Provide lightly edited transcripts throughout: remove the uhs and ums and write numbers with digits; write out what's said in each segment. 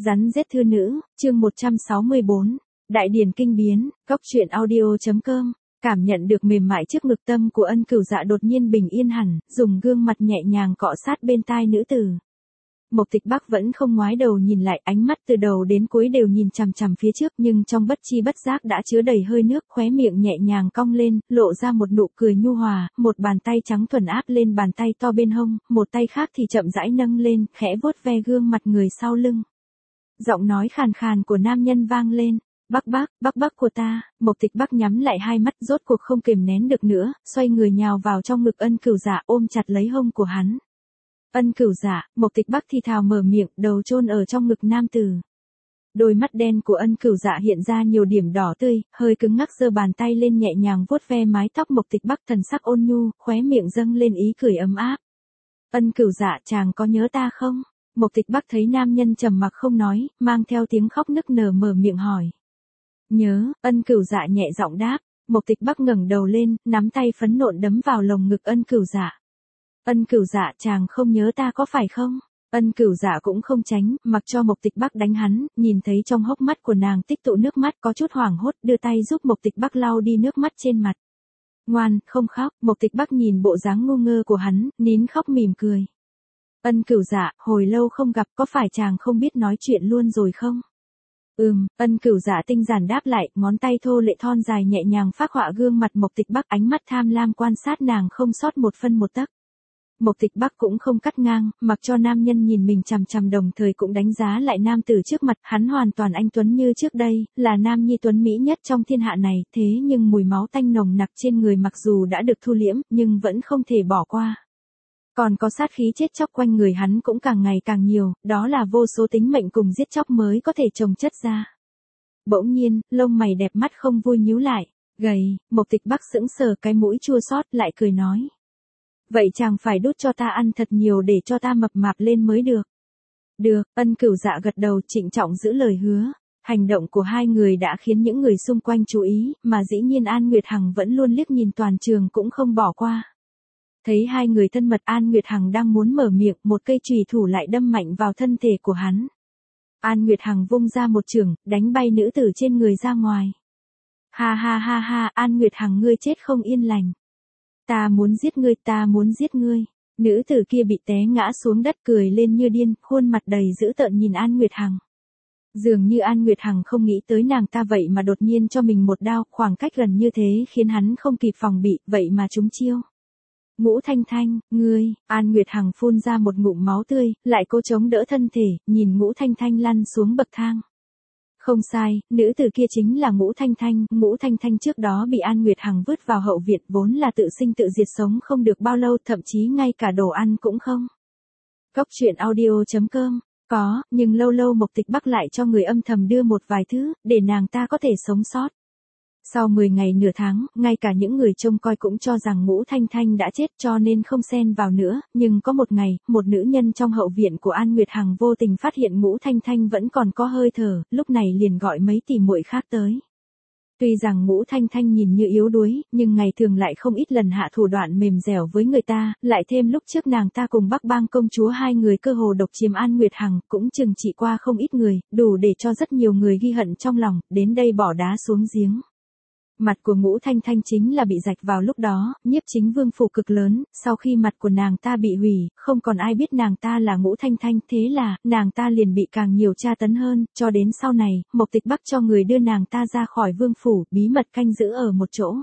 Rắn giết thư nữ, chương 164, Đại điển kinh biến, Cóc truyện audio.com. Cảm nhận được mềm mại trước ngực, tâm của Ân Cửu Dạ đột nhiên bình yên hẳn, dùng gương mặt nhẹ nhàng cọ sát bên tai nữ tử. Mộc Tịch Bắc vẫn không ngoái đầu nhìn lại, ánh mắt từ đầu đến cuối đều nhìn chằm chằm phía trước, nhưng trong bất chi bất giác đã chứa đầy hơi nước, khóe miệng nhẹ nhàng cong lên, lộ ra một nụ cười nhu hòa, một bàn tay trắng thuần áp lên bàn tay to bên hông, một tay khác thì chậm rãi nâng lên, khẽ vuốt ve gương mặt người sau lưng. Giọng nói khàn khàn của nam nhân vang lên. Bắc của ta. Mộc Tịch Bắc nhắm lại hai mắt, rốt cuộc không kềm nén được nữa, xoay người nhào vào trong ngực Ân Cửu Dạ, ôm chặt lấy hông của hắn. Ân Cửu Dạ, Mộc Tịch Bắc thì thào mở miệng, đầu chôn ở trong ngực nam tử. Đôi mắt đen của Ân Cửu Dạ hiện ra nhiều điểm đỏ tươi, hơi cứng ngắc giơ bàn tay lên nhẹ nhàng vuốt ve mái tóc Mộc Tịch Bắc, thần sắc ôn nhu, khóe miệng dâng lên ý cười ấm áp. Ân Cửu Dạ, chàng có nhớ ta không? Mộc Tịch Bắc thấy nam nhân trầm mặc không nói, mang theo tiếng khóc nức nở mở miệng hỏi. Nhớ. Ân Cửu Dạ nhẹ giọng đáp. Mộc Tịch Bắc ngẩng đầu lên, nắm tay phấn nộn đấm vào lồng ngực Ân Cửu Dạ. Ân Cửu Dạ, chàng không nhớ ta có phải không? Ân Cửu Dạ cũng không tránh, mặc cho Mộc Tịch Bắc đánh hắn, nhìn thấy trong hốc mắt của nàng tích tụ nước mắt, có chút hoảng hốt, đưa tay giúp Mộc Tịch Bắc lau đi nước mắt trên mặt. Ngoan, không khóc. Mộc Tịch Bắc nhìn bộ dáng ngu ngơ của hắn, nín khóc mỉm cười. Ân Cửu Dạ, hồi lâu không gặp, có phải chàng không biết nói chuyện luôn rồi không? Ân Cửu Dạ tinh giản đáp lại, ngón tay thô lệ thon dài nhẹ nhàng phác họa gương mặt Mộc Tịch Bắc, ánh mắt tham lam quan sát nàng không sót một phân một tấc. Mộc Tịch Bắc cũng không cắt ngang, mặc cho nam nhân nhìn mình chằm chằm, đồng thời cũng đánh giá lại nam tử trước mặt, hắn hoàn toàn anh tuấn như trước đây, là nam nhi tuấn mỹ nhất trong thiên hạ này, thế nhưng mùi máu tanh nồng nặc trên người mặc dù đã được thu liễm, nhưng vẫn không thể bỏ qua. Còn có sát khí chết chóc quanh người hắn cũng càng ngày càng nhiều, đó là vô số tính mệnh cùng giết chóc mới có thể chồng chất ra. Bỗng nhiên, lông mày đẹp mắt không vui nhíu lại, gầy. Mộc Tịch Bắc sững sờ, cái mũi chua xót, lại cười nói. Vậy chàng phải đút cho ta ăn thật nhiều để cho ta mập mạp lên mới được. Được. Ân Cửu Dạ gật đầu, trịnh trọng giữ lời hứa. Hành động của hai người đã khiến những người xung quanh chú ý, mà dĩ nhiên An Nguyệt Hằng vẫn luôn liếc nhìn toàn trường cũng không bỏ qua. Thấy hai người thân mật, An Nguyệt Hằng đang muốn mở miệng, một cây chùy thủ lại đâm mạnh vào thân thể của hắn. An Nguyệt Hằng vung ra một chưởng, đánh bay nữ tử trên người ra ngoài. Ha, An Nguyệt Hằng, ngươi chết không yên lành. Ta muốn giết ngươi. Nữ tử kia bị té ngã xuống đất, cười lên như điên, khuôn mặt đầy dữ tợn nhìn An Nguyệt Hằng. Dường như An Nguyệt Hằng không nghĩ tới nàng ta vậy mà đột nhiên cho mình một đao, khoảng cách gần như thế khiến hắn không kịp phòng bị, vậy mà trúng chiêu. Ngũ Thanh Thanh, ngươi. An Nguyệt Hằng phun ra một ngụm máu tươi, lại cố chống đỡ thân thể, nhìn Ngũ Thanh Thanh lăn xuống bậc thang. Không sai, nữ tử kia chính là Ngũ Thanh Thanh. Ngũ Thanh Thanh trước đó bị An Nguyệt Hằng vứt vào hậu viện, vốn là tự sinh tự diệt, sống không được bao lâu, thậm chí ngay cả đồ ăn cũng không. Cóc truyện audio.com. Có, nhưng lâu lâu Mộc Tịch Bắc lại cho người âm thầm đưa một vài thứ, để nàng ta có thể sống sót. Sau 10 ngày nửa tháng, ngay cả những người trông coi cũng cho rằng Ngũ Thanh Thanh đã chết, cho nên không xen vào nữa, nhưng có một ngày, một nữ nhân trong hậu viện của An Nguyệt Hằng vô tình phát hiện Ngũ Thanh Thanh vẫn còn có hơi thở, lúc này liền gọi mấy tỷ muội khác tới. Tuy rằng Ngũ Thanh Thanh nhìn như yếu đuối, nhưng ngày thường lại không ít lần hạ thủ đoạn mềm dẻo với người ta, lại thêm lúc trước nàng ta cùng Bắc Bang công chúa hai người cơ hồ độc chiếm An Nguyệt Hằng, cũng chừng trị qua không ít người, đủ để cho rất nhiều người ghi hận trong lòng, đến đây bỏ đá xuống giếng. Mặt của Ngũ Thanh Thanh chính là bị rạch vào lúc đó, Nhiếp Chính Vương phủ cực lớn, sau khi mặt của nàng ta bị hủy, không còn ai biết nàng ta là Ngũ Thanh Thanh, thế là, nàng ta liền bị càng nhiều tra tấn hơn, cho đến sau này, Mộc Tịch Bắc cho người đưa nàng ta ra khỏi vương phủ, bí mật canh giữ ở một chỗ.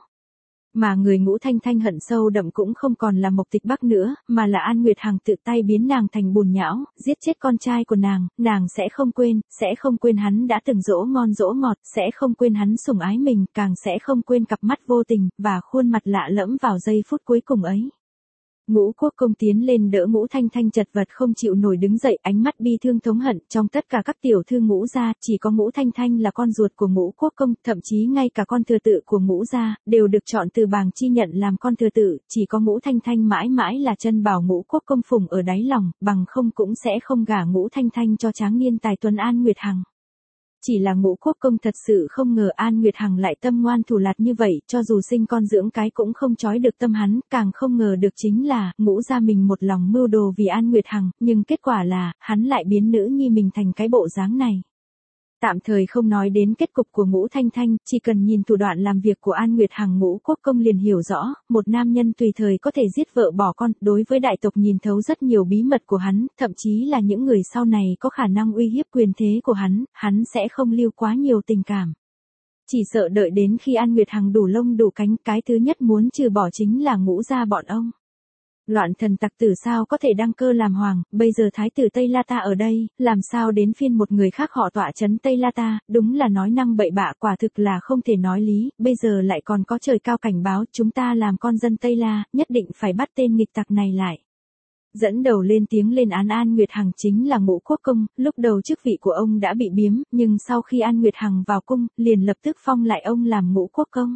Mà người Ngũ Thanh Thanh hận sâu đậm cũng không còn là Mộc Tịch Bắc nữa, mà là An Nguyệt Hằng tự tay biến nàng thành bùn nhão, giết chết con trai của nàng sẽ không quên hắn đã từng dỗ ngon dỗ ngọt, sẽ không quên hắn sủng ái mình, càng sẽ không quên cặp mắt vô tình, và khuôn mặt lạ lẫm vào giây phút cuối cùng ấy. Ngũ Quốc Công tiến lên đỡ Ngũ Thanh Thanh chật vật không chịu nổi đứng dậy, ánh mắt bi thương thống hận, trong tất cả các tiểu thư Ngũ gia, chỉ có Ngũ Thanh Thanh là con ruột của Ngũ Quốc Công, thậm chí ngay cả con thừa tự của Ngũ gia, đều được chọn từ bảng chi nhận làm con thừa tự, chỉ có Ngũ Thanh Thanh mãi mãi là chân bảo Ngũ Quốc Công phụng ở đáy lòng, bằng không cũng sẽ không gả Ngũ Thanh Thanh cho tráng niên tài tuấn An Nguyệt Hằng. Chỉ là Ngũ Quốc Công thật sự không ngờ An Nguyệt Hằng lại tâm ngoan thủ lạt như vậy, cho dù sinh con dưỡng cái cũng không trói được tâm hắn, càng không ngờ được chính là, Ngũ gia mình một lòng mưu đồ vì An Nguyệt Hằng, nhưng kết quả là, hắn lại biến nữ nhi mình thành cái bộ dáng này. Tạm thời không nói đến kết cục của Ngũ Thanh Thanh, chỉ cần nhìn thủ đoạn làm việc của An Nguyệt Hằng, Ngũ Quốc Công liền hiểu rõ, một nam nhân tùy thời có thể giết vợ bỏ con, đối với đại tộc nhìn thấu rất nhiều bí mật của hắn, thậm chí là những người sau này có khả năng uy hiếp quyền thế của hắn sẽ không lưu quá nhiều tình cảm. Chỉ sợ đợi đến khi An Nguyệt Hằng đủ lông đủ cánh, cái thứ nhất muốn trừ bỏ chính là Ngũ gia bọn ông. Loạn thần tặc tử sao có thể đăng cơ làm hoàng, bây giờ thái tử Tây La Ta ở đây, làm sao đến phiên một người khác họ tọa trấn Tây La Ta, đúng là nói năng bậy bạ, quả thực là không thể nói lý, bây giờ lại còn có trời cao cảnh báo, chúng ta làm con dân Tây La, nhất định phải bắt tên nghịch tặc này lại. Dẫn đầu lên tiếng lên án An Nguyệt Hằng chính là Ngũ Quốc Công, lúc đầu chức vị của ông đã bị biếm, nhưng sau khi An Nguyệt Hằng vào cung, liền lập tức phong lại ông làm Ngũ Quốc Công.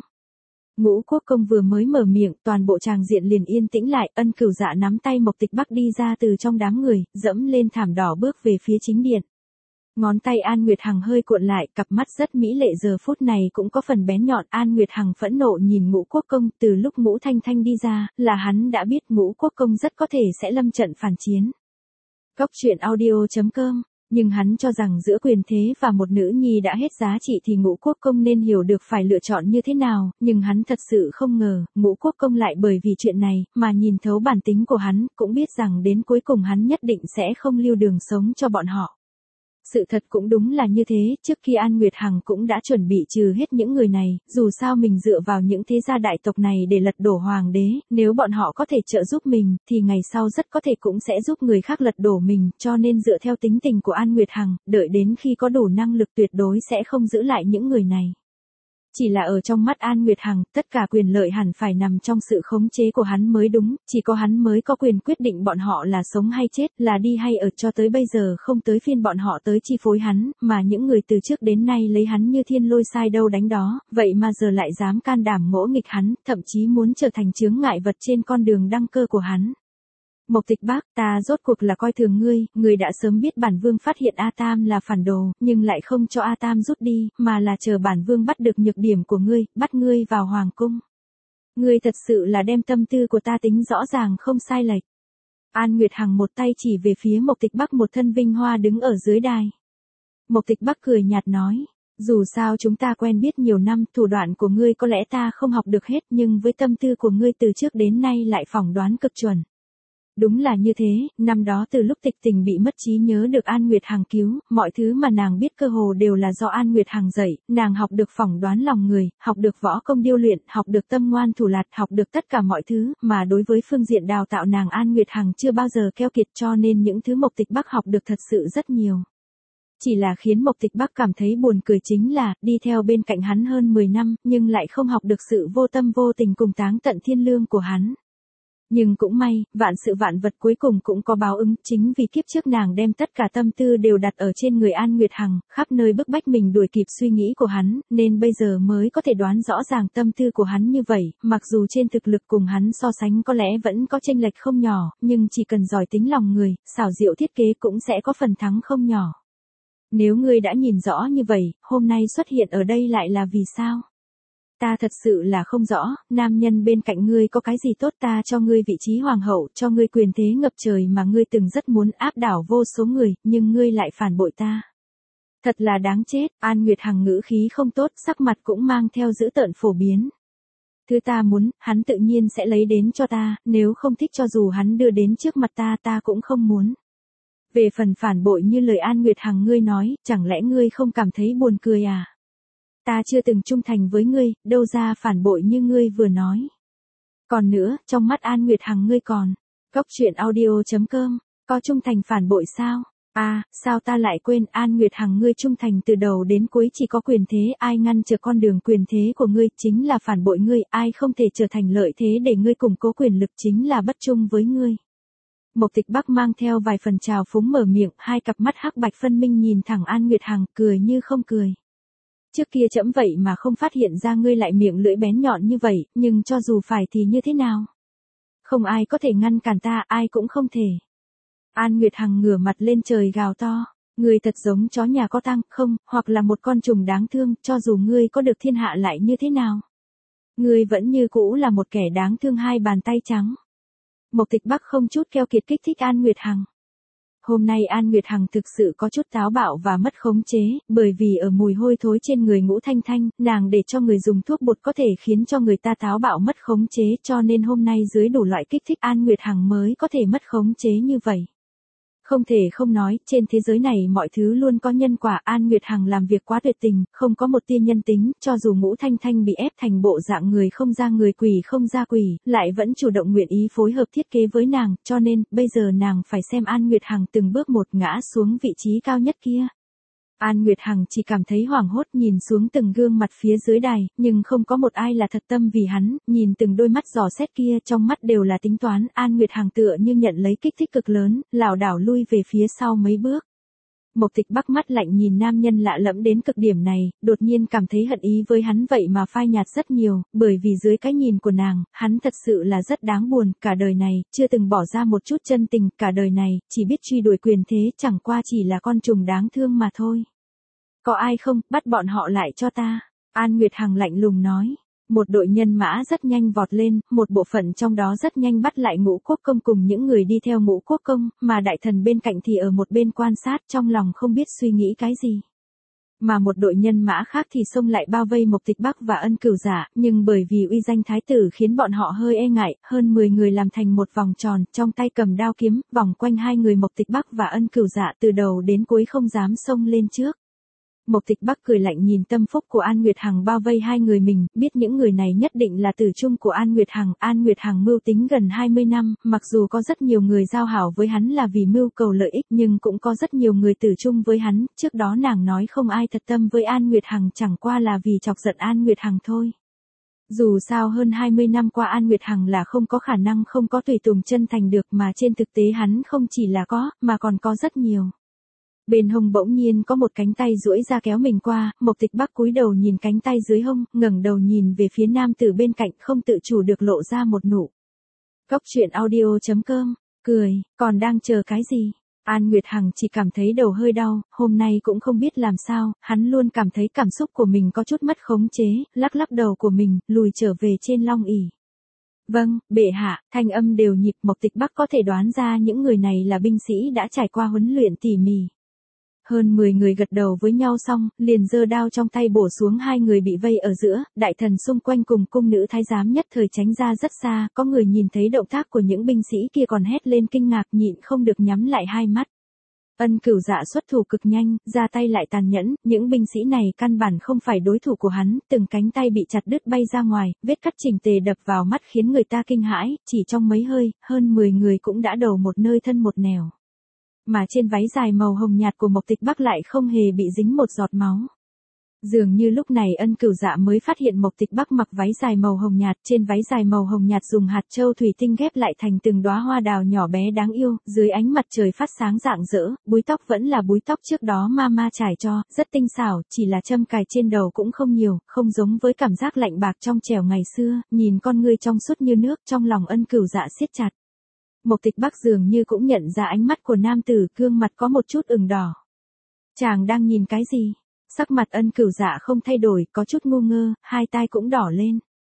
Ngũ Quốc Công vừa mới mở miệng, toàn bộ tràng diện liền yên tĩnh lại, Ân Cửu Dạ nắm tay Mộc Tịch Bắc đi ra từ trong đám người, dẫm lên thảm đỏ bước về phía chính điện. Ngón tay An Nguyệt Hằng hơi cuộn lại, cặp mắt rất mỹ lệ giờ phút này cũng có phần bén nhọn. An Nguyệt Hằng phẫn nộ nhìn Ngũ Quốc Công, từ lúc Ngũ Thanh Thanh đi ra, là hắn đã biết Ngũ Quốc Công rất có thể sẽ lâm trận phản chiến. Góc truyện audio.com. Nhưng hắn cho rằng giữa quyền thế và một nữ nhi đã hết giá trị thì Ngũ Quốc Công nên hiểu được phải lựa chọn như thế nào, nhưng hắn thật sự không ngờ, Ngũ Quốc Công lại bởi vì chuyện này, mà nhìn thấu bản tính của hắn, cũng biết rằng đến cuối cùng hắn nhất định sẽ không lưu đường sống cho bọn họ. Sự thật cũng đúng là như thế, trước khi An Nguyệt Hằng cũng đã chuẩn bị trừ hết những người này, dù sao mình dựa vào những thế gia đại tộc này để lật đổ hoàng đế, nếu bọn họ có thể trợ giúp mình, thì ngày sau rất có thể cũng sẽ giúp người khác lật đổ mình, cho nên dựa theo tính tình của An Nguyệt Hằng, đợi đến khi có đủ năng lực tuyệt đối sẽ không giữ lại những người này. Chỉ là ở trong mắt An Nguyệt Hằng, tất cả quyền lợi hẳn phải nằm trong sự khống chế của hắn mới đúng, chỉ có hắn mới có quyền quyết định bọn họ là sống hay chết, là đi hay ở, cho tới bây giờ không tới phiên bọn họ tới chi phối hắn, mà những người từ trước đến nay lấy hắn như thiên lôi sai đâu đánh đó, vậy mà giờ lại dám can đảm ngỗ nghịch hắn, thậm chí muốn trở thành chướng ngại vật trên con đường đăng cơ của hắn. Mộc Tịch Bác, ta rốt cuộc là coi thường ngươi đã sớm biết bản vương phát hiện A Tam là phản đồ, nhưng lại không cho A Tam rút đi, mà là chờ bản vương bắt được nhược điểm của ngươi, bắt ngươi vào hoàng cung. Ngươi thật sự là đem tâm tư của ta tính rõ ràng không sai lệch. An Nguyệt Hằng một tay chỉ về phía Mộc Tịch Bắc một thân vinh hoa đứng ở dưới đài. Mộc Tịch Bắc cười nhạt nói, dù sao chúng ta quen biết nhiều năm, thủ đoạn của ngươi có lẽ ta không học được hết, nhưng với tâm tư của ngươi từ trước đến nay lại phỏng đoán cực chuẩn. Đúng là như thế, năm đó từ lúc Tịch Tình bị mất trí nhớ được An Nguyệt Hằng cứu, mọi thứ mà nàng biết cơ hồ đều là do An Nguyệt Hằng dạy, nàng học được phỏng đoán lòng người, học được võ công điêu luyện, học được tâm ngoan thủ lạt, học được tất cả mọi thứ, mà đối với phương diện đào tạo nàng An Nguyệt Hằng chưa bao giờ keo kiệt, cho nên những thứ Mộc Tịch Bắc học được thật sự rất nhiều. Chỉ là khiến Mộc Tịch Bắc cảm thấy buồn cười chính là, đi theo bên cạnh hắn hơn 10 năm, nhưng lại không học được sự vô tâm vô tình cùng táng tận thiên lương của hắn. Nhưng cũng may, vạn sự vạn vật cuối cùng cũng có báo ứng, chính vì kiếp trước nàng đem tất cả tâm tư đều đặt ở trên người An Nguyệt Hằng, khắp nơi bức bách mình đuổi kịp suy nghĩ của hắn, nên bây giờ mới có thể đoán rõ ràng tâm tư của hắn như vậy, mặc dù trên thực lực cùng hắn so sánh có lẽ vẫn có chênh lệch không nhỏ, nhưng chỉ cần giỏi tính lòng người, xảo diệu thiết kế cũng sẽ có phần thắng không nhỏ. Nếu ngươi đã nhìn rõ như vậy, hôm nay xuất hiện ở đây lại là vì sao? Ta thật sự là không rõ, nam nhân bên cạnh ngươi có cái gì tốt, ta cho ngươi vị trí hoàng hậu, cho ngươi quyền thế ngập trời mà ngươi từng rất muốn áp đảo vô số người, nhưng ngươi lại phản bội ta. Thật là đáng chết. An Nguyệt Hằng ngữ khí không tốt, sắc mặt cũng mang theo dữ tợn phổ biến. Thứ ta muốn, hắn tự nhiên sẽ lấy đến cho ta, nếu không thích cho dù hắn đưa đến trước mặt ta, ta cũng không muốn. Về phần phản bội như lời An Nguyệt Hằng ngươi nói, chẳng lẽ ngươi không cảm thấy buồn cười à? Ta chưa từng trung thành với ngươi, đâu ra phản bội như ngươi vừa nói. Còn nữa, trong mắt An Nguyệt Hằng ngươi còn, góc truyện audio.com, có trung thành phản bội sao? À, sao ta lại quên, An Nguyệt Hằng ngươi trung thành từ đầu đến cuối chỉ có quyền thế, ai ngăn trở con đường quyền thế của ngươi chính là phản bội ngươi, ai không thể trở thành lợi thế để ngươi củng cố quyền lực chính là bất trung với ngươi. Mộc Tịch Bắc mang theo vài phần trào phúng mở miệng, hai cặp mắt hắc bạch phân minh nhìn thẳng An Nguyệt Hằng, cười như không cười. Trước kia trẫm vậy mà không phát hiện ra ngươi lại miệng lưỡi bén nhọn như vậy, nhưng cho dù phải thì như thế nào? Không ai có thể ngăn cản ta, ai cũng không thể. An Nguyệt Hằng ngửa mặt lên trời gào to. Ngươi thật giống chó nhà có tang, không, hoặc là một con trùng đáng thương, cho dù ngươi có được thiên hạ lại như thế nào. Ngươi vẫn như cũ là một kẻ đáng thương hai bàn tay trắng. Mộc Tịch Bắc không chút keo kiệt kích thích An Nguyệt Hằng. Hôm nay An Nguyệt Hằng thực sự có chút táo bạo và mất khống chế, bởi vì ở mùi hôi thối trên người Ngũ Thanh Thanh, nàng để cho người dùng thuốc bột có thể khiến cho người ta táo bạo mất khống chế, cho nên hôm nay dưới đủ loại kích thích An Nguyệt Hằng mới có thể mất khống chế như vậy. Không thể không nói, trên thế giới này mọi thứ luôn có nhân quả. An Nguyệt Hằng làm việc quá tuyệt tình, không có một tia nhân tính, cho dù Ngũ Thanh Thanh bị ép thành bộ dạng người không ra người quỷ không ra quỷ, lại vẫn chủ động nguyện ý phối hợp thiết kế với nàng, cho nên, bây giờ nàng phải xem An Nguyệt Hằng từng bước một ngã xuống vị trí cao nhất kia. An Nguyệt Hằng chỉ cảm thấy hoảng hốt nhìn xuống từng gương mặt phía dưới đài, nhưng không có một ai là thật tâm vì hắn, nhìn từng đôi mắt dò xét kia trong mắt đều là tính toán. An Nguyệt Hằng tựa như nhận lấy kích thích cực lớn, lảo đảo lui về phía sau mấy bước. Mộc Tịch Bắc mắt lạnh nhìn nam nhân lạ lẫm đến cực điểm này, đột nhiên cảm thấy hận ý với hắn vậy mà phai nhạt rất nhiều, bởi vì dưới cái nhìn của nàng, hắn thật sự là rất đáng buồn, cả đời này, chưa từng bỏ ra một chút chân tình, cả đời này, chỉ biết truy đuổi quyền thế, chẳng qua chỉ là con trùng đáng thương mà thôi. Có ai không, bắt bọn họ lại cho ta. An Nguyệt Hằng lạnh lùng nói. Một đội nhân mã rất nhanh vọt lên, một bộ phận trong đó rất nhanh bắt lại Ngũ Quốc Công cùng những người đi theo Ngũ Quốc Công, mà đại thần bên cạnh thì ở một bên quan sát trong lòng không biết suy nghĩ cái gì. Mà một đội nhân mã khác thì xông lại bao vây Mộc Tịch Bắc và Ân Cửu Dạ, nhưng bởi vì uy danh thái tử khiến bọn họ hơi e ngại, hơn 10 người làm thành một vòng tròn, trong tay cầm đao kiếm, vòng quanh hai người Mộc Tịch Bắc và Ân Cửu Dạ từ đầu đến cuối không dám xông lên trước. Mộc Tịch Bắc cười lạnh nhìn tâm phúc của An Nguyệt Hằng bao vây hai người mình, biết những người này nhất định là tử chung của An Nguyệt Hằng. An Nguyệt Hằng mưu tính gần 20 năm, mặc dù có rất nhiều người giao hảo với hắn là vì mưu cầu lợi ích, nhưng cũng có rất nhiều người tử chung với hắn. Trước đó nàng nói không ai thật tâm với An Nguyệt Hằng chẳng qua là vì chọc giận An Nguyệt Hằng thôi. Dù sao hơn 20 năm qua An Nguyệt Hằng là không có khả năng không có tùy tùng chân thành được, mà trên thực tế hắn không chỉ là có, mà còn có rất nhiều. Bên hông bỗng nhiên có một cánh tay duỗi ra kéo mình qua, Mộc Tịch Bắc cúi đầu nhìn cánh tay dưới hông, ngẩng đầu nhìn về phía nam tử bên cạnh, không tự chủ được lộ ra một nụ. Cốc truyện audio.com, cười, còn đang chờ cái gì? An Nguyệt Hằng chỉ cảm thấy đầu hơi đau, hôm nay cũng không biết làm sao, hắn luôn cảm thấy cảm xúc của mình có chút mất khống chế, lắc lắc đầu của mình, lùi trở về trên long ỷ. Vâng, bệ hạ, thanh âm đều nhịp. Mộc Tịch Bắc có thể đoán ra những người này là binh sĩ đã trải qua huấn luyện tỉ mỉ. Hơn 10 người gật đầu với nhau xong, liền giơ đao trong tay bổ xuống hai người bị vây ở giữa, đại thần xung quanh cùng cung nữ thái giám nhất thời tránh ra rất xa, có người nhìn thấy động tác của những binh sĩ kia còn hét lên kinh ngạc nhịn không được nhắm lại hai mắt. Ân Cửu Dạ xuất thủ cực nhanh, ra tay lại tàn nhẫn, những binh sĩ này căn bản không phải đối thủ của hắn, từng cánh tay bị chặt đứt bay ra ngoài, vết cắt chỉnh tề đập vào mắt khiến người ta kinh hãi, chỉ trong mấy hơi, hơn 10 người cũng đã đầu một nơi thân một nẻo. Mà trên váy dài màu hồng nhạt của Mộc Tịch Bắc lại không hề bị dính một giọt máu. Dường như lúc này Ân Cửu Dạ mới phát hiện Mộc Tịch Bắc mặc váy dài màu hồng nhạt, trên váy dài màu hồng nhạt dùng hạt châu thủy tinh ghép lại thành từng đóa hoa đào nhỏ bé đáng yêu, dưới ánh mặt trời phát sáng rạng rỡ, búi tóc vẫn là búi tóc trước đó mama trải cho, rất tinh xảo, chỉ là châm cài trên đầu cũng không nhiều, không giống với cảm giác lạnh bạc trong trẻo ngày xưa, nhìn con ngươi trong suốt như nước, trong lòng Ân Cửu Dạ siết chặt. Mộc Tịch Bắc dường như cũng nhận ra ánh mắt của nam tử, gương mặt có một chút ửng đỏ. Chàng đang nhìn cái gì? Sắc mặt Ân Cửu Dạ không thay đổi, có chút ngu ngơ, hai tai cũng đỏ lên.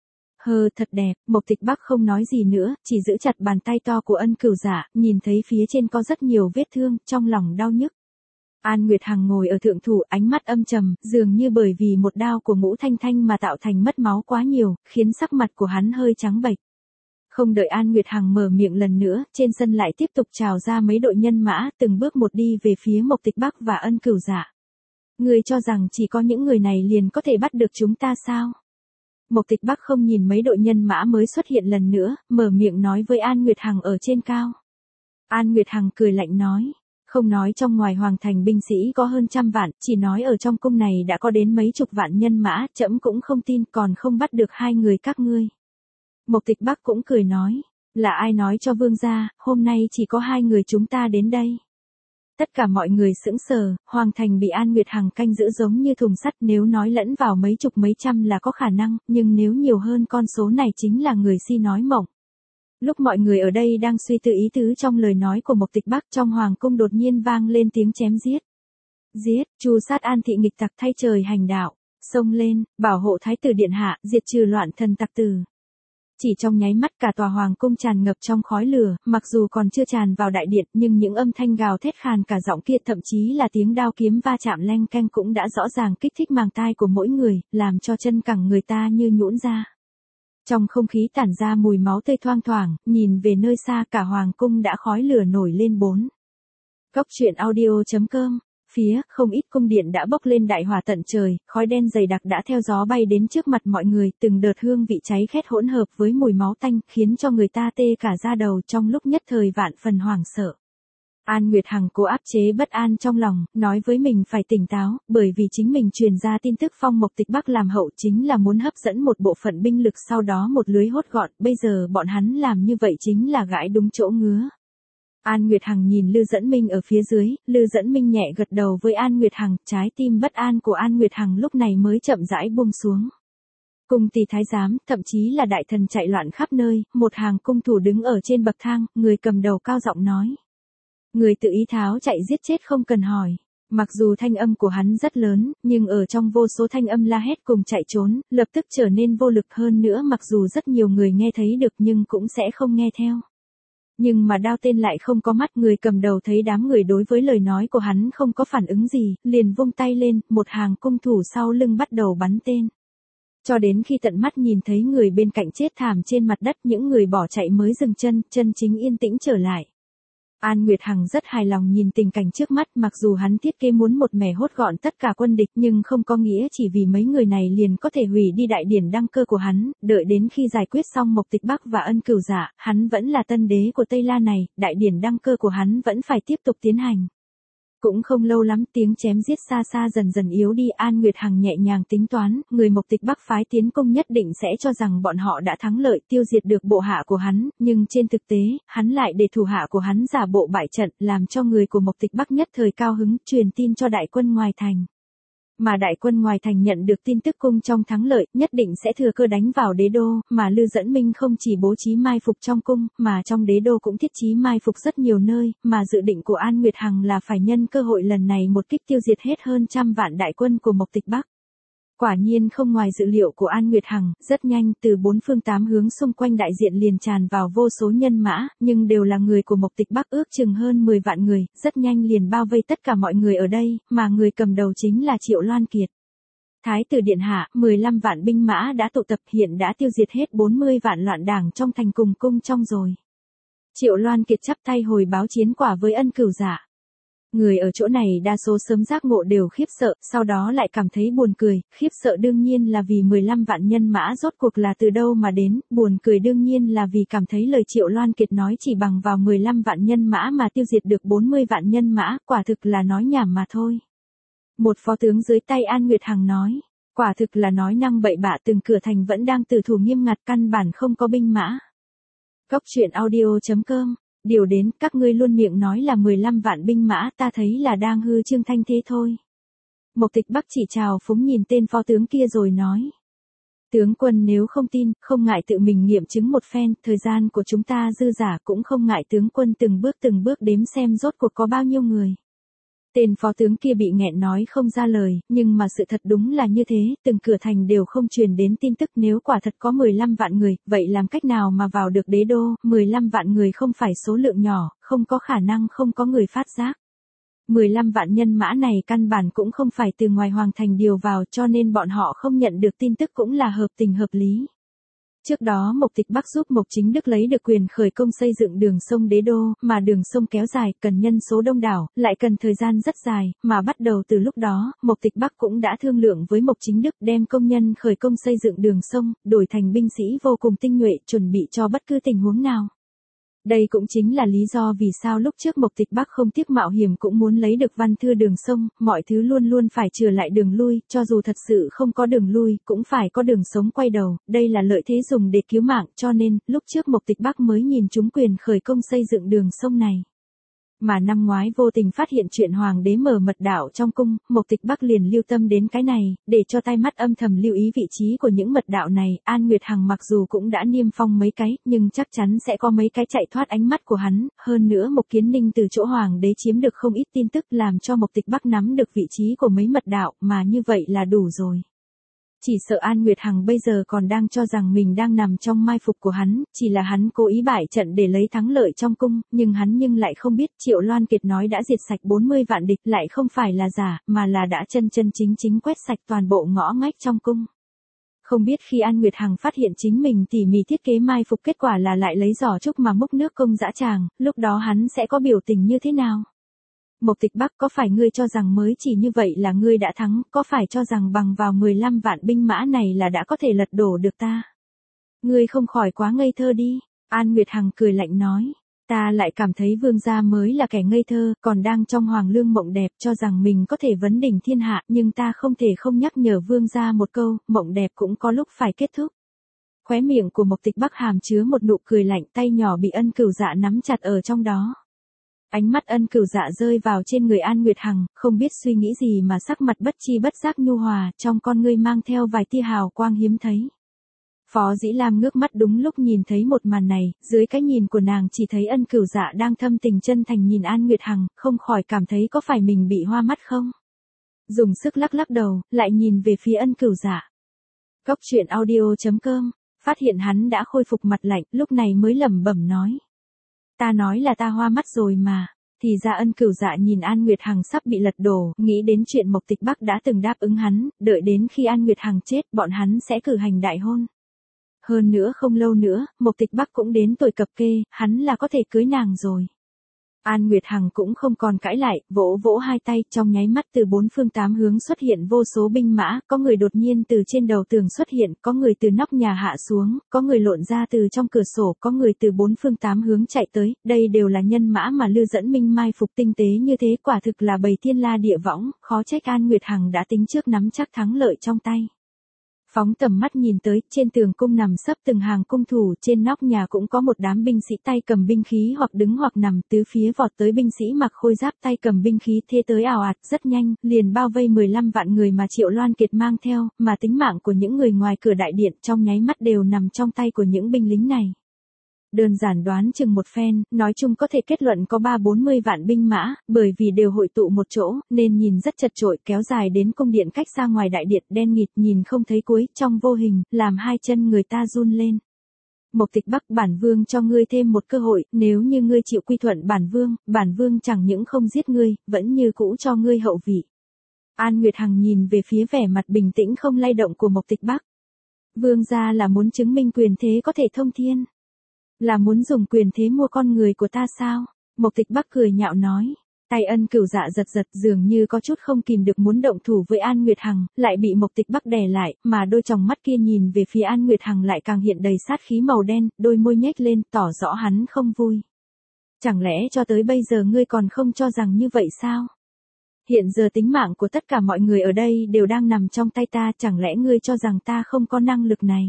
Thật đẹp. Mộc Tịch Bắc không nói gì nữa, chỉ giữ chặt bàn tay to của Ân Cửu Dạ, nhìn thấy phía trên có rất nhiều vết thương, trong lòng đau nhức. An Nguyệt Hằng ngồi ở thượng thủ, ánh mắt âm trầm, dường như bởi vì một đao của Ngũ Thanh Thanh mà tạo thành mất máu quá nhiều, khiến sắc mặt của hắn hơi trắng bệch. Không đợi An Nguyệt Hằng mở miệng lần nữa, trên sân lại tiếp tục trào ra mấy đội nhân mã, từng bước một đi về phía Mộc Tịch Bắc và Ân Cửu Dạ. Ngươi cho rằng chỉ có những người này liền có thể bắt được chúng ta sao? Mộc Tịch Bắc không nhìn mấy đội nhân mã mới xuất hiện lần nữa, mở miệng nói với An Nguyệt Hằng ở trên cao. An Nguyệt Hằng cười lạnh nói, không nói trong ngoài hoàng thành binh sĩ có hơn 100 vạn, chỉ nói ở trong cung này đã có đến mấy chục vạn nhân mã, trẫm cũng không tin còn không bắt được hai người các ngươi. Mộc Tịch Bắc cũng cười nói, là ai nói cho vương gia, hôm nay chỉ có hai người chúng ta đến đây. Tất cả mọi người sững sờ, hoàng thành bị An Nguyệt Hằng canh giữ giống như thùng sắt, nếu nói lẫn vào mấy chục mấy trăm là có khả năng, nhưng nếu nhiều hơn con số này chính là người si nói mộng. Lúc mọi người ở đây đang suy tư ý tứ trong lời nói của Mộc Tịch Bắc, trong hoàng cung đột nhiên vang lên tiếng chém giết. Giết, tru sát An thị nghịch tặc thay trời hành đạo, xông lên, bảo hộ thái tử điện hạ, diệt trừ loạn thần tặc tử. Chỉ trong nháy mắt cả tòa hoàng cung tràn ngập trong khói lửa, mặc dù còn chưa tràn vào đại điện nhưng những âm thanh gào thét khàn cả giọng kia, thậm chí là tiếng đao kiếm va chạm leng keng cũng đã rõ ràng kích thích màng tai của mỗi người, làm cho chân cẳng người ta như nhũn ra. Trong không khí tản ra mùi máu tươi thoang thoảng, nhìn về nơi xa cả hoàng cung đã khói lửa nổi lên bốn. Góc truyện audio.com. Phía, không ít cung điện đã bốc lên đại hỏa tận trời, khói đen dày đặc đã theo gió bay đến trước mặt mọi người, từng đợt hương vị cháy khét hỗn hợp với mùi máu tanh, khiến cho người ta tê cả da đầu, trong lúc nhất thời vạn phần hoảng sợ. An Nguyệt Hằng cố áp chế bất an trong lòng, nói với mình phải tỉnh táo, bởi vì chính mình truyền ra tin tức phong Mộc Tịch Bắc làm hậu chính là muốn hấp dẫn một bộ phận binh lực, sau đó một lưới hốt gọn, bây giờ bọn hắn làm như vậy chính là gãi đúng chỗ ngứa. An Nguyệt Hằng nhìn Lư Dẫn Minh ở phía dưới, Lư Dẫn Minh nhẹ gật đầu với An Nguyệt Hằng, trái tim bất an của An Nguyệt Hằng lúc này mới chậm rãi buông xuống. Cung tỳ thái giám, thậm chí là đại thần chạy loạn khắp nơi, một hàng cung thủ đứng ở trên bậc thang, người cầm đầu cao giọng nói. Người tự ý tháo chạy giết chết không cần hỏi. Mặc dù thanh âm của hắn rất lớn, nhưng ở trong vô số thanh âm la hét cùng chạy trốn, lập tức trở nên vô lực hơn nữa, mặc dù rất nhiều người nghe thấy được nhưng cũng sẽ không nghe theo. Nhưng mà đao tên lại không có mắt, người cầm đầu thấy đám người đối với lời nói của hắn không có phản ứng gì, liền vung tay lên, một hàng cung thủ sau lưng bắt đầu bắn tên. Cho đến khi tận mắt nhìn thấy người bên cạnh chết thảm trên mặt đất, những người bỏ chạy mới dừng chân, chân chính yên tĩnh trở lại. An Nguyệt Hằng rất hài lòng nhìn tình cảnh trước mắt, mặc dù hắn thiết kế muốn một mẻ hốt gọn tất cả quân địch nhưng không có nghĩa chỉ vì mấy người này liền có thể hủy đi đại điển đăng cơ của hắn, đợi đến khi giải quyết xong Mộc Tịch Bắc và Ân Cửu Dạ, hắn vẫn là tân đế của Tây La này, đại điển đăng cơ của hắn vẫn phải tiếp tục tiến hành. Cũng không lâu lắm tiếng chém giết xa xa dần dần yếu đi, An Nguyệt Hằng nhẹ nhàng tính toán, người Mộc Tịch Bắc phái tiến công nhất định sẽ cho rằng bọn họ đã thắng lợi tiêu diệt được bộ hạ của hắn, nhưng trên thực tế, hắn lại để thủ hạ của hắn giả bộ bại trận, làm cho người của Mộc Tịch Bắc nhất thời cao hứng, truyền tin cho đại quân ngoài thành. Mà đại quân ngoài thành nhận được tin tức cung trong thắng lợi, nhất định sẽ thừa cơ đánh vào đế đô, mà Lư Dẫn Minh không chỉ bố trí mai phục trong cung, mà trong đế đô cũng thiết trí mai phục rất nhiều nơi, mà dự định của An Nguyệt Hằng là phải nhân cơ hội lần này một kích tiêu diệt hết hơn 100 vạn đại quân của Mộc Tịch Bắc. Quả nhiên không ngoài dự liệu của An Nguyệt Hằng, rất nhanh từ bốn phương tám hướng xung quanh đại diện liền tràn vào vô số nhân mã, nhưng đều là người của Mộc Tịch Bắc, ước chừng hơn 10 vạn người, rất nhanh liền bao vây tất cả mọi người ở đây, mà người cầm đầu chính là Triệu Loan Kiệt. Thái tử điện hạ, 15 vạn binh mã đã tụ tập, hiện đã tiêu diệt hết 40 vạn loạn đảng trong thành cùng cung trong rồi. Triệu Loan Kiệt chắp tay hồi báo chiến quả với Ân Cửu Dạ. Người ở chỗ này đa số sớm giác ngộ đều khiếp sợ, sau đó lại cảm thấy buồn cười, khiếp sợ đương nhiên là vì 15 vạn nhân mã rốt cuộc là từ đâu mà đến, buồn cười đương nhiên là vì cảm thấy lời Triệu Loan Kiệt nói chỉ bằng vào 15 vạn nhân mã mà tiêu diệt được 40 vạn nhân mã, quả thực là nói nhảm mà thôi. Một phó tướng dưới tay An Nguyệt Hằng nói, quả thực là nói năng bậy bạ, từng cửa thành vẫn đang tử thủ nghiêm ngặt, căn bản không có binh mã. Góc truyện audio.com. Điều đến, các ngươi luôn miệng nói là 15 vạn binh mã, ta thấy là đang hư trương thanh thế thôi. Mộc Tịch Bắc chỉ chào phúng nhìn tên phó tướng kia rồi nói. Tướng quân nếu không tin, không ngại tự mình nghiệm chứng một phen, thời gian của chúng ta dư giả, cũng không ngại tướng quân từng bước đếm xem rốt cuộc có bao nhiêu người. Tên phó tướng kia bị nghẹn nói không ra lời, nhưng mà sự thật đúng là như thế, từng cửa thành đều không truyền đến tin tức, nếu quả thật có 15 vạn người, vậy làm cách nào mà vào được đế đô, 15 vạn người không phải số lượng nhỏ, không có khả năng không có người phát giác. 15 vạn nhân mã này căn bản cũng không phải từ ngoài hoàng thành điều vào, cho nên bọn họ không nhận được tin tức cũng là hợp tình hợp lý. Trước đó Mộc Tịch Bắc giúp Mộc Chính Đức lấy được quyền khởi công xây dựng đường sông Đế Đô, mà đường sông kéo dài, cần nhân số đông đảo, lại cần thời gian rất dài, mà bắt đầu từ lúc đó, Mộc Tịch Bắc cũng đã thương lượng với Mộc Chính Đức đem công nhân khởi công xây dựng đường sông, đổi thành binh sĩ vô cùng tinh nhuệ, chuẩn bị cho bất cứ tình huống nào. Đây cũng chính là lý do vì sao lúc trước Mộc Tịch Bắc không tiếc mạo hiểm cũng muốn lấy được văn thư đường sông, mọi thứ luôn luôn phải chừa lại đường lui, cho dù thật sự không có đường lui, cũng phải có đường sống quay đầu, đây là lợi thế dùng để cứu mạng, cho nên, lúc trước Mộc Tịch Bắc mới nhìn trúng quyền khởi công xây dựng đường sông này. Mà năm ngoái vô tình phát hiện chuyện hoàng đế mở mật đạo trong cung, Mộc Tịch Bắc liền lưu tâm đến cái này, để cho tai mắt âm thầm lưu ý vị trí của những mật đạo này. An Nguyệt Hằng mặc dù cũng đã niêm phong mấy cái, nhưng chắc chắn sẽ có mấy cái chạy thoát ánh mắt của hắn. Hơn nữa Mộc Kiến Ninh từ chỗ hoàng đế chiếm được không ít tin tức, làm cho Mộc Tịch Bắc nắm được vị trí của mấy mật đạo, mà như vậy là đủ rồi. Chỉ sợ An Nguyệt Hằng bây giờ còn đang cho rằng mình đang nằm trong mai phục của hắn, chỉ là hắn cố ý bại trận để lấy thắng lợi trong cung, nhưng hắn lại không biết Triệu Loan Kiệt nói đã diệt sạch 40 vạn địch lại không phải là giả, mà là đã chân chính chính quét sạch toàn bộ ngõ ngách trong cung. Không biết khi An Nguyệt Hằng phát hiện chính mình tỉ mỉ thiết kế mai phục kết quả là lại lấy giỏ trúc mà múc nước công dã tràng, lúc đó hắn sẽ có biểu tình như thế nào? Mộc Tịch Bắc, có phải ngươi cho rằng mới chỉ như vậy là ngươi đã thắng, có phải cho rằng bằng vào 15 vạn binh mã này là đã có thể lật đổ được ta? Ngươi không khỏi quá ngây thơ đi. An Nguyệt Hằng cười lạnh nói. Ta lại cảm thấy vương gia mới là kẻ ngây thơ, còn đang trong hoàng lương mộng đẹp cho rằng mình có thể vấn đỉnh thiên hạ, nhưng ta không thể không nhắc nhở vương gia một câu, mộng đẹp cũng có lúc phải kết thúc. Khóe miệng của Mộc Tịch Bắc hàm chứa một nụ cười lạnh, tay nhỏ bị Ân Cửu Dạ nắm chặt ở trong đó. Ánh mắt Ân Cửu Dạ rơi vào trên người An Nguyệt Hằng, không biết suy nghĩ gì mà sắc mặt bất chi bất giác nhu hòa, trong con ngươi mang theo vài tia hào quang hiếm thấy. Phó Dĩ Lam ngước mắt đúng lúc nhìn thấy một màn này, dưới cái nhìn của nàng chỉ thấy Ân Cửu Dạ đang thâm tình chân thành nhìn An Nguyệt Hằng, không khỏi cảm thấy có phải mình bị hoa mắt không? Dùng sức lắc lắc đầu, lại nhìn về phía Ân Cửu Dạ. Cốc truyện audio.com, phát hiện hắn đã khôi phục mặt lạnh, lúc này mới lẩm bẩm nói. Ta nói là ta hoa mắt rồi mà. Thì ra Ân Cửu Dạ nhìn An Nguyệt Hằng sắp bị lật đổ, nghĩ đến chuyện Mộc Tịch Bắc đã từng đáp ứng hắn, đợi đến khi An Nguyệt Hằng chết, bọn hắn sẽ cử hành đại hôn. Hơn nữa không lâu nữa, Mộc Tịch Bắc cũng đến tuổi cập kê, hắn là có thể cưới nàng rồi. An Nguyệt Hằng cũng không còn cãi lại, vỗ vỗ hai tay, trong nháy mắt từ bốn phương tám hướng xuất hiện vô số binh mã, có người đột nhiên từ trên đầu tường xuất hiện, có người từ nóc nhà hạ xuống, có người lộn ra từ trong cửa sổ, có người từ bốn phương tám hướng chạy tới, đây đều là nhân mã mà Lư Dẫn Minh mai phục tinh tế như thế, quả thực là bầy thiên la địa võng, khó trách An Nguyệt Hằng đã tính trước nắm chắc thắng lợi trong tay. Phóng tầm mắt nhìn tới, trên tường cung nằm sấp từng hàng cung thủ, trên nóc nhà cũng có một đám binh sĩ tay cầm binh khí hoặc đứng hoặc nằm, tứ phía vọt tới binh sĩ mặc khôi giáp tay cầm binh khí thế tới ào ạt, rất nhanh, liền bao vây 15 vạn người mà Triệu Loan Kiệt mang theo, mà tính mạng của những người ngoài cửa đại điện trong nháy mắt đều nằm trong tay của những binh lính này. Đơn giản đoán chừng một phen, nói chung có thể kết luận có 30-40 vạn binh mã, bởi vì đều hội tụ một chỗ, nên nhìn rất chật chội, kéo dài đến cung điện cách xa ngoài đại điện, đen nghịt nhìn không thấy cuối, trong vô hình, làm hai chân người ta run lên. Mộc Tịch Bắc, bản vương cho ngươi thêm một cơ hội, nếu như ngươi chịu quy thuận bản vương chẳng những không giết ngươi, vẫn như cũ cho ngươi hậu vị. An Nguyệt Hằng nhìn về phía vẻ mặt bình tĩnh không lay động của Mộc Tịch Bắc. Vương gia là muốn chứng minh quyền thế có thể thông thiên. Là muốn dùng quyền thế mua con người của ta sao? Mộc Tịch Bắc cười nhạo nói. Tay Ân Cửu Dạ giật dường như có chút không kìm được muốn động thủ với An Nguyệt Hằng, lại bị Mộc Tịch Bắc đè lại, mà đôi tròng mắt kia nhìn về phía An Nguyệt Hằng lại càng hiện đầy sát khí màu đen, đôi môi nhếch lên, tỏ rõ hắn không vui. Chẳng lẽ cho tới bây giờ ngươi còn không cho rằng như vậy sao? Hiện giờ tính mạng của tất cả mọi người ở đây đều đang nằm trong tay ta, chẳng lẽ ngươi cho rằng ta không có năng lực này?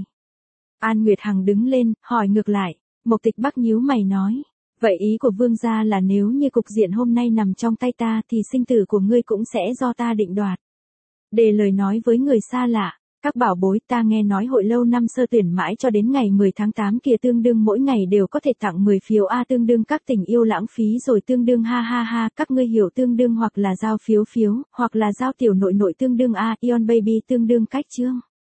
An Nguyệt Hằng đứng lên, hỏi ngược lại. Mộc Tịch Bắc nhíu mày nói, vậy ý của vương gia là nếu như cục diện hôm nay nằm trong tay ta thì sinh tử của ngươi cũng sẽ do ta định đoạt. Để lời nói với người xa lạ, các bảo bối, ta nghe nói hội lâu năm sơ tuyển mãi cho đến ngày 10 tháng 8 kia tương đương mỗi ngày đều có thể tặng 10 phiếu A, tương đương các tình yêu lãng phí rồi, tương đương ha ha ha, các ngươi hiểu tương đương hoặc là giao phiếu, hoặc là giao tiểu nội tương đương A, Ion Baby tương đương cách chương.